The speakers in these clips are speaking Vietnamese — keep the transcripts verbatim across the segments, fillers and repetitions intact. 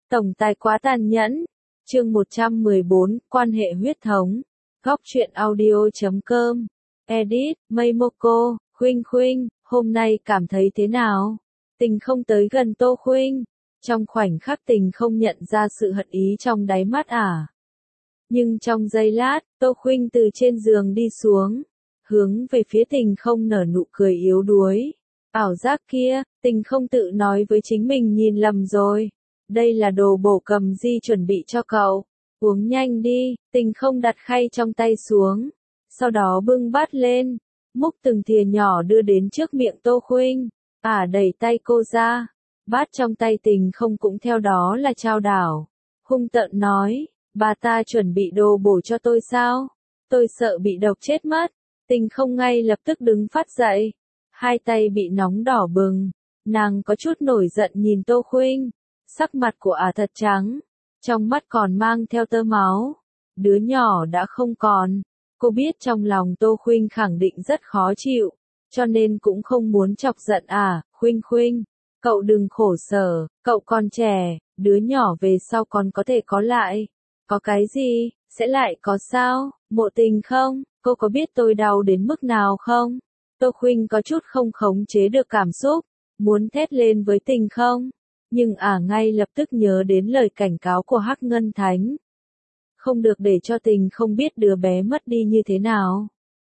Tổng tài quá tàn nhẫn. Chương một trăm mười bốn, quan hệ huyết thống. Góc truyện audio chấm com. Edit, Meimoko, Khuynh Khuynh, hôm nay cảm thấy thế nào? Tình không tới gần Tô Khuynh. Trong khoảnh khắc Tình không nhận ra sự hận ý trong đáy mắt à. Nhưng trong giây lát, Tô Khuynh từ trên giường đi xuống, hướng về phía Tình không nở nụ cười yếu đuối. Ảo giác kia, Tình không tự nói với chính mình nhìn lầm rồi. Đây là đồ bổ cầm di chuẩn bị cho cậu. Uống nhanh đi. Tình không đặt khay trong tay xuống. Sau đó bưng bát lên, múc từng thìa nhỏ đưa đến trước miệng Tô Khuynh. Ả đẩy tay cô ra. Bát trong tay Tình không cũng theo đó là trao đảo. Hung tợn nói, bà ta chuẩn bị đồ bổ cho tôi sao? Tôi sợ bị độc chết mất. Tình không ngay lập tức đứng phát dậy. Hai tay bị nóng đỏ bừng. Nàng có chút nổi giận nhìn Tô Khuynh. Sắc mặt của ả thật trắng, trong mắt còn mang theo tơ máu. Đứa nhỏ đã không còn. Cô biết trong lòng Tô Khuynh khẳng định rất khó chịu, cho nên cũng không muốn chọc giận ả. Khuynh Khuynh, cậu đừng khổ sở, cậu còn trẻ, đứa nhỏ về sau còn có thể có lại. Có cái gì, sẽ lại có sao, Mộ Tình không? Cô có biết tôi đau đến mức nào không? Tô Khuynh có chút không khống chế được cảm xúc, muốn thét lên với Tình không? Nhưng ả à ngay lập tức nhớ đến lời cảnh cáo của Hắc Ngân Thánh. Không được để cho Tình không biết đứa bé mất đi như thế nào.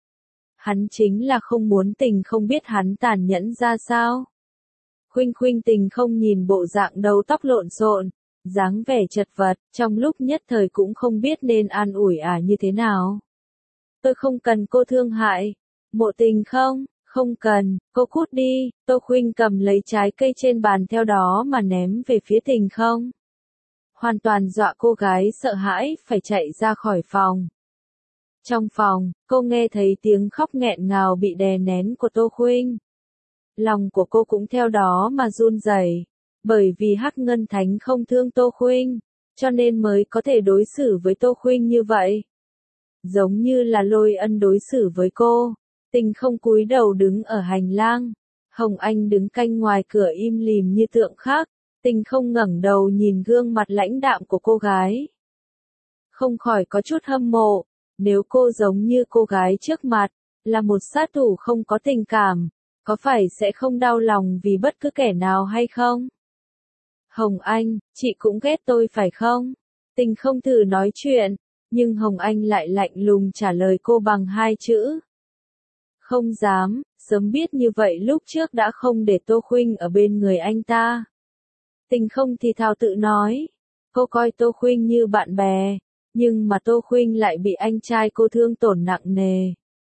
Hắn chính là không muốn Tình không biết hắn tàn nhẫn ra sao. Khuynh Khuynh Tình không nhìn bộ dạng đầu tóc lộn xộn, dáng vẻ chật vật, trong lúc nhất thời cũng không biết nên an ủi ả à như thế nào. Tôi không cần cô thương hại. Mộ Tình không? Không cần, cô cút đi. Tô Khuynh cầm lấy trái cây trên bàn theo đó mà ném về phía Tình không. Hoàn toàn dọa cô gái sợ hãi phải chạy ra khỏi phòng. Trong phòng, cô nghe thấy tiếng khóc nghẹn ngào bị đè nén của Tô Khuynh. Lòng của cô cũng theo đó mà run rẩy, bởi vì Hắc Ngân Thánh không thương Tô Khuynh, cho nên mới có thể đối xử với Tô Khuynh như vậy. Giống như là Lôi Ân đối xử với cô. Tình không cúi đầu đứng ở hành lang. Hồng Anh đứng canh ngoài cửa im lìm như tượng khắc. Tình không ngẩng đầu nhìn gương mặt lãnh đạm của cô gái. Không khỏi có chút hâm mộ. Nếu cô giống như cô gái trước mặt, là một sát thủ không có tình cảm, có phải sẽ không đau lòng vì bất cứ kẻ nào hay không? Hồng Anh, chị cũng ghét tôi phải không? Tình không thử nói chuyện, nhưng Hồng Anh lại lạnh lùng trả lời cô bằng hai chữ. Không dám, sớm biết như vậy lúc trước đã không để Tô Khuynh ở bên người anh ta. Tình không thì thào tự nói. Cô coi Tô Khuynh như bạn bè, nhưng mà Tô Khuynh lại bị anh trai cô thương tổn nặng nề.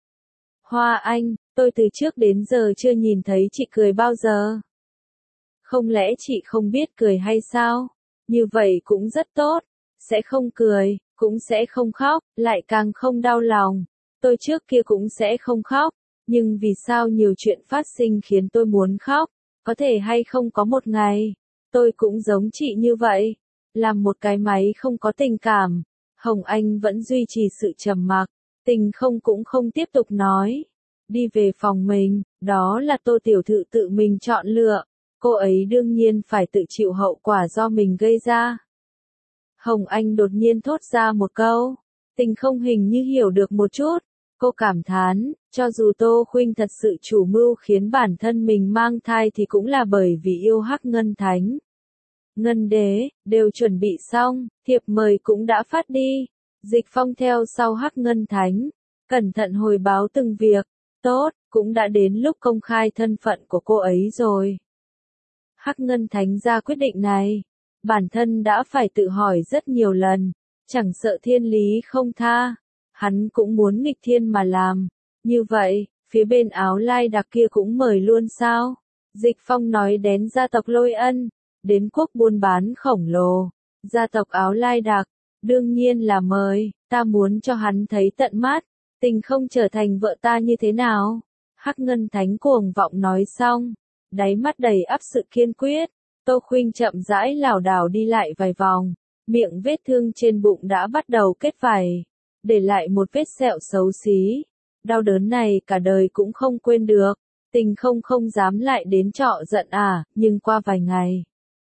Hoa Anh, tôi từ trước đến giờ chưa nhìn thấy chị cười bao giờ. Không lẽ chị không biết cười hay sao? Như vậy cũng rất tốt. Sẽ không cười, cũng sẽ không khóc, lại càng không đau lòng. Tôi trước kia cũng sẽ không khóc. Nhưng vì sao nhiều chuyện phát sinh khiến tôi muốn khóc? Có thể hay không có một ngày, tôi cũng giống chị như vậy, làm một cái máy không có tình cảm. Hồng Anh vẫn duy trì sự trầm mặc. Tình không cũng không tiếp tục nói. Đi về phòng mình, đó là Tô tiểu thư tự mình chọn lựa. Cô ấy đương nhiên phải tự chịu hậu quả do mình gây ra. Hồng Anh đột nhiên thốt ra một câu. Tình không hình như hiểu được một chút. Cô cảm thán, cho dù Tô Khuynh thật sự chủ mưu khiến bản thân mình mang thai thì cũng là bởi vì yêu Hắc Ngân Thánh. Ngân Đế, đều chuẩn bị xong, thiệp mời cũng đã phát đi. Dịch Phong theo sau Hắc Ngân Thánh, cẩn thận hồi báo từng việc. Tốt, cũng đã đến lúc công khai thân phận của cô ấy rồi. Hắc Ngân Thánh ra quyết định này, bản thân đã phải tự hỏi rất nhiều lần, chẳng sợ thiên lý không tha. Hắn cũng muốn nghịch thiên mà làm. Như vậy, phía bên Áo Lai Đặc kia cũng mời luôn sao? Dịch Phong nói đến gia tộc Lôi Ân, đến quốc buôn bán khổng lồ. Gia tộc Áo Lai Đặc, đương nhiên là mời, ta muốn cho hắn thấy tận mắt. Tình không trở thành vợ ta như thế nào? Hắc Ngân Thánh cuồng vọng nói xong, đáy mắt đầy ắp sự kiên quyết. Tô Khuynh chậm rãi lảo đảo đi lại vài vòng, miệng vết thương trên bụng đã bắt đầu kết vảy, để lại một vết sẹo xấu xí. Đau đớn này cả đời cũng không quên được. Tình không không dám lại đến trọ giận à, nhưng qua vài ngày,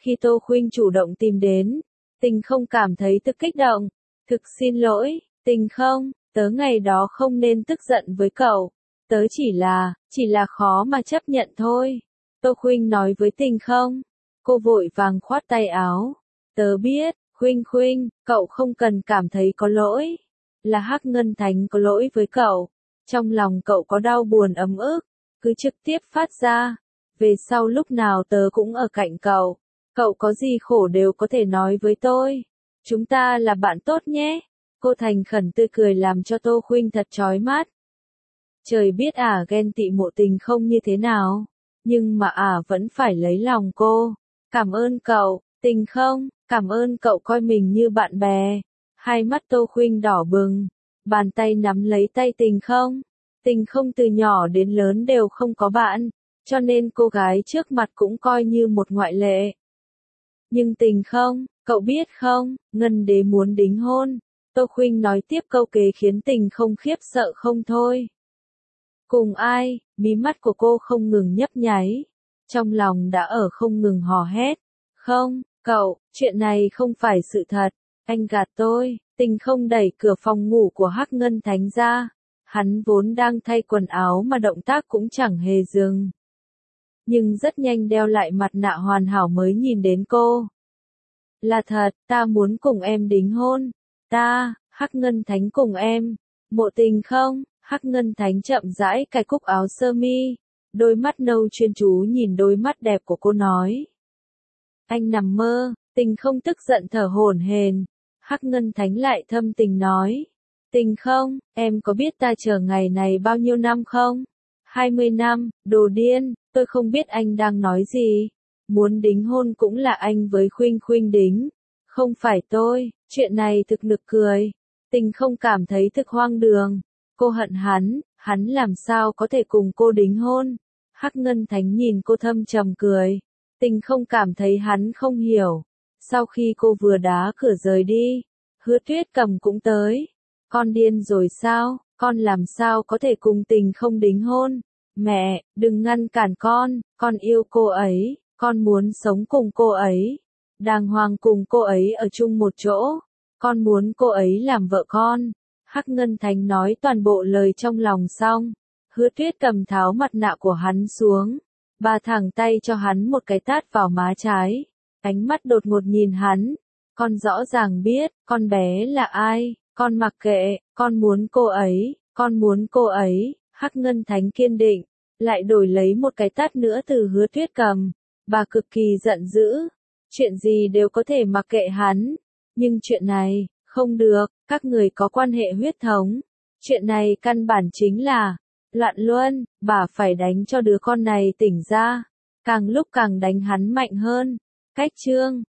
Khi Tô Khuynh chủ động tìm đến, Tình không cảm thấy thực kích động. Thực xin lỗi, Tình không, tớ ngày đó không nên tức giận với cậu. Tớ chỉ là, chỉ là khó mà chấp nhận thôi. Tô Khuynh nói với Tình không. Cô vội vàng khoát tay áo. Tớ biết, Khuynh Khuynh, cậu không cần cảm thấy có lỗi. Là Hắc Ngân Thánh có lỗi với cậu. Trong lòng cậu có đau buồn ấm ức, cứ trực tiếp phát ra. Về sau lúc nào tớ cũng ở cạnh cậu. Cậu có gì khổ đều có thể nói với tôi. Chúng ta là bạn tốt nhé. Cô thành khẩn tươi cười làm cho Tô Khuynh thật chói mắt. Trời biết ả à, ghen tị Mộ Tình không như thế nào. Nhưng mà ả à, vẫn phải lấy lòng cô. Cảm ơn cậu, Tình không, cảm ơn cậu coi mình như bạn bè. Hai mắt Tô Khuynh đỏ bừng. Bàn tay nắm lấy tay Tình không. Tình không từ nhỏ đến lớn đều không có bạn. Cho nên cô gái trước mặt cũng coi như một ngoại lệ. Nhưng Tình không, cậu biết không, Ngân Đế muốn đính hôn. Tô Khuynh nói tiếp câu kế khiến Tình không khiếp sợ không thôi. Cùng ai, mí mắt của cô không ngừng nhấp nháy. Trong lòng đã ở không ngừng hò hét. Không, cậu, chuyện này không phải sự thật. Anh gạt tôi. Tình không đẩy cửa phòng ngủ của Hắc Ngân Thánh ra. Hắn vốn đang thay quần áo mà động tác cũng chẳng hề dừng. Nhưng rất nhanh đeo lại mặt nạ hoàn hảo mới nhìn đến cô. Là thật, ta muốn cùng em đính hôn. Ta, Hắc Ngân Thánh cùng em. Mộ Tình không, Hắc Ngân Thánh chậm rãi cài cúc áo sơ mi. Đôi mắt nâu chuyên chú nhìn đôi mắt đẹp của cô nói. Anh nằm mơ. Tình không tức giận thở hổn hển. Hắc Ngân Thánh lại thâm tình nói. Tình không, em có biết ta chờ ngày này bao nhiêu năm không? hai mươi năm, đồ điên, tôi không biết anh đang nói gì. Muốn đính hôn cũng là anh với Khuynh Khuynh đính. Không phải tôi, chuyện này thực nực cười. Tình không cảm thấy thực hoang đường. Cô hận hắn, hắn làm sao có thể cùng cô đính hôn? Hắc Ngân Thánh nhìn cô thâm trầm cười. Tình không cảm thấy hắn không hiểu. Sau khi cô vừa đá cửa rời đi, Hứa Tuyết Cầm cũng tới. Con điên rồi sao, con làm sao có thể cùng Tình không đính hôn? Mẹ, đừng ngăn cản con, con yêu cô ấy, con muốn sống cùng cô ấy. Đàng hoàng cùng cô ấy ở chung một chỗ. Con muốn cô ấy làm vợ con. Hắc Ngân Thánh nói toàn bộ lời trong lòng xong. Hứa Tuyết Cầm tháo mặt nạ của hắn xuống. Bà thẳng tay cho hắn một cái tát vào má trái. Ánh mắt đột ngột nhìn hắn. Con rõ ràng biết, con bé là ai. Con mặc kệ, con muốn cô ấy, con muốn cô ấy. Hắc Ngân Thánh kiên định. Lại đổi lấy một cái tát nữa từ Hứa Tuyết Cầm. Bà cực kỳ giận dữ. Chuyện gì đều có thể mặc kệ hắn. Nhưng chuyện này, không được, các người có quan hệ huyết thống. Chuyện này căn bản chính là loạn luân, bà phải đánh cho đứa con này tỉnh ra. Càng lúc càng đánh hắn mạnh hơn. Cách chương